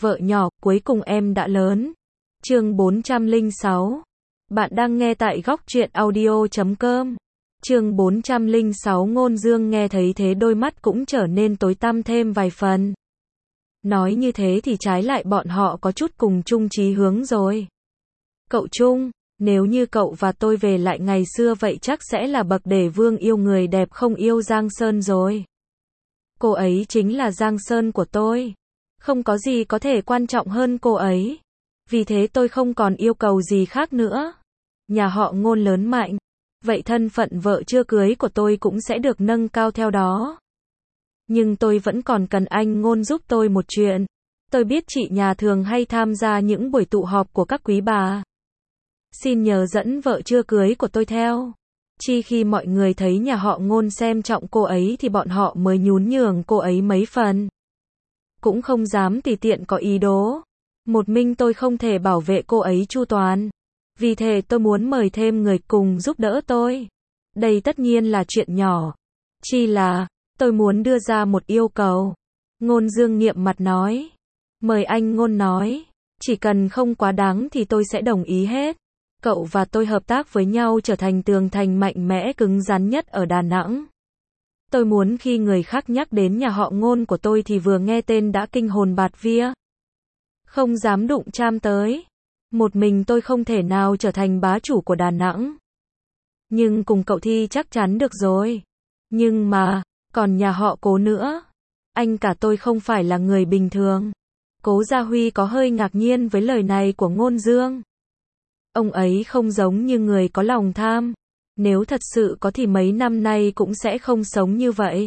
Vợ nhỏ, cuối cùng em đã lớn. Chương 406. Bạn đang nghe tại góc truyện audio.com. Chương 406. Ngôn Dương nghe thấy thế đôi mắt cũng trở nên tối tăm thêm vài phần. Nói như thế thì trái lại bọn họ có chút cùng chung chí hướng rồi. Cậu Trung, nếu như cậu và tôi về lại ngày xưa vậy chắc sẽ là bậc đề vương yêu người đẹp không yêu Giang Sơn rồi. Cô ấy chính là Giang Sơn của tôi. Không có gì có thể quan trọng hơn cô ấy. Vì thế tôi không còn yêu cầu gì khác nữa. Nhà họ Ngôn lớn mạnh. Vậy thân phận vợ chưa cưới của tôi cũng sẽ được nâng cao theo đó. Nhưng tôi vẫn còn cần anh Ngôn giúp tôi một chuyện. Tôi biết chị nhà thường hay tham gia những buổi tụ họp của các quý bà. Xin nhờ dẫn vợ chưa cưới của tôi theo. Chỉ khi mọi người thấy nhà họ Ngôn xem trọng cô ấy thì bọn họ mới nhún nhường cô ấy mấy phần. Cũng không dám tùy tiện có ý đồ. Một mình tôi không thể bảo vệ cô ấy chu toàn. Vì thế tôi muốn mời thêm người cùng giúp đỡ tôi. Đây tất nhiên là chuyện nhỏ. Chỉ là, tôi muốn đưa ra một yêu cầu. Ngôn Dương nghiêm mặt nói. Mời anh Ngôn nói. Chỉ cần không quá đáng thì tôi sẽ đồng ý hết. Cậu và tôi hợp tác với nhau trở thành tường thành mạnh mẽ cứng rắn nhất ở Đà Nẵng. Tôi muốn khi người khác nhắc đến nhà họ Ngôn của tôi thì vừa nghe tên đã kinh hồn bạt vía. Không dám đụng chạm tới. Một mình tôi không thể nào trở thành bá chủ của Đà Nẵng. Nhưng cùng cậu thì chắc chắn được rồi. Nhưng mà, còn nhà họ Cố nữa. Anh cả tôi không phải là người bình thường. Cố Gia Huy có hơi ngạc nhiên với lời này của Ngôn Dương. Ông ấy không giống như người có lòng tham. Nếu thật sự có thì mấy năm nay cũng sẽ không sống như vậy.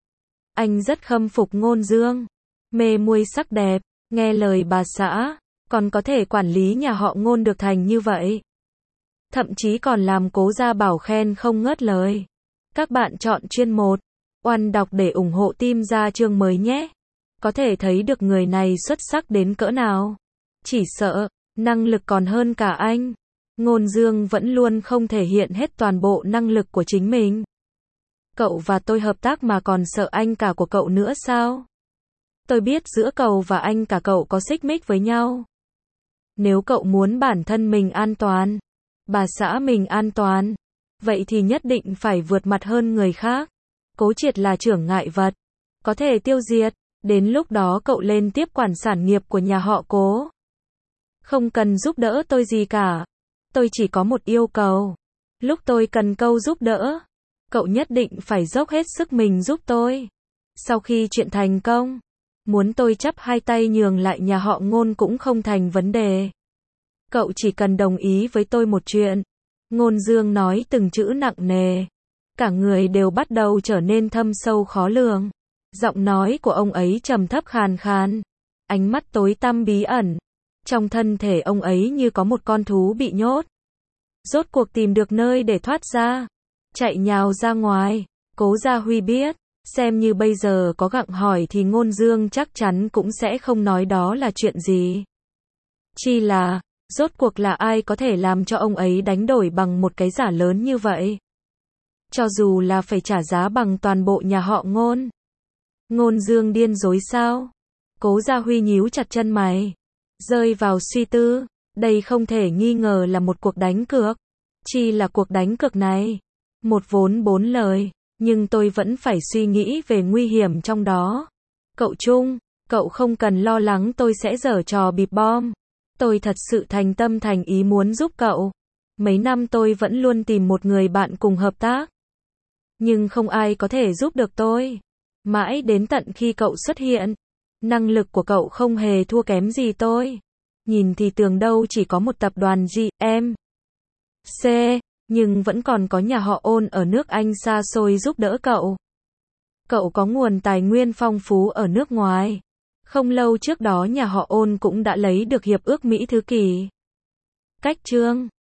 Anh rất khâm phục Ngôn Dương. Mê muội sắc đẹp, nghe lời bà xã, còn có thể quản lý nhà họ Ngôn được thành như vậy. Thậm chí còn làm Cố Gia Bảo khen không ngớt lời. Các bạn chọn chuyên 1. Oan đọc để ủng hộ team ra chương mới nhé. Có thể thấy được người này xuất sắc đến cỡ nào. Chỉ sợ, năng lực còn hơn cả anh. Ngôn Dương vẫn luôn không thể hiện hết toàn bộ năng lực của chính mình. Cậu và tôi hợp tác mà còn sợ anh cả của cậu nữa sao? Tôi biết giữa cậu và anh cả cậu có xích mích với nhau. Nếu cậu muốn bản thân mình an toàn, bà xã mình an toàn, vậy thì nhất định phải vượt mặt hơn người khác. Cố Triệt là chướng ngại vật, có thể tiêu diệt, đến lúc đó cậu lên tiếp quản sản nghiệp của nhà họ Cố. Không cần giúp đỡ tôi gì cả. Tôi chỉ có một yêu cầu. Lúc tôi cần câu giúp đỡ, cậu nhất định phải dốc hết sức mình giúp tôi. Sau khi chuyện thành công, muốn tôi chắp hai tay nhường lại nhà họ Ngôn cũng không thành vấn đề. Cậu chỉ cần đồng ý với tôi một chuyện. Ngôn Dương nói từng chữ nặng nề. Cả người đều bắt đầu trở nên thâm sâu khó lường. Giọng nói của ông ấy trầm thấp khàn khàn. Ánh mắt tối tăm bí ẩn. Trong thân thể ông ấy như có một con thú bị nhốt. Rốt cuộc tìm được nơi để thoát ra. Chạy nhào ra ngoài. Cố Gia Huy biết. Xem như bây giờ có gặng hỏi thì Ngôn Dương chắc chắn cũng sẽ không nói đó là chuyện gì. Chỉ là, rốt cuộc là ai có thể làm cho ông ấy đánh đổi bằng một cái giá lớn như vậy? Cho dù là phải trả giá bằng toàn bộ nhà họ Ngôn. Ngôn Dương điên rối sao? Cố Gia Huy nhíu chặt chân mày. Rơi vào suy tư. Đây không thể nghi ngờ là một cuộc đánh cược. Chỉ là cuộc đánh cược này. Một vốn 4 lời. Nhưng tôi vẫn phải suy nghĩ về nguy hiểm trong đó. Cậu Trung, cậu không cần lo lắng tôi sẽ giở trò bịp bom. Tôi thật sự thành tâm thành ý muốn giúp cậu. Mấy năm tôi vẫn luôn tìm một người bạn cùng hợp tác. Nhưng không ai có thể giúp được tôi. Mãi đến tận khi cậu xuất hiện. Năng lực của cậu không hề thua kém gì tôi. Nhìn thì tưởng đâu chỉ có một tập đoàn GMC, nhưng vẫn còn có nhà họ Ôn ở nước Anh xa xôi giúp đỡ cậu. Cậu có nguồn tài nguyên phong phú ở nước ngoài. Không lâu trước đó nhà họ Ôn cũng đã lấy được hiệp ước Mỹ Thứ Kỳ. Cách chương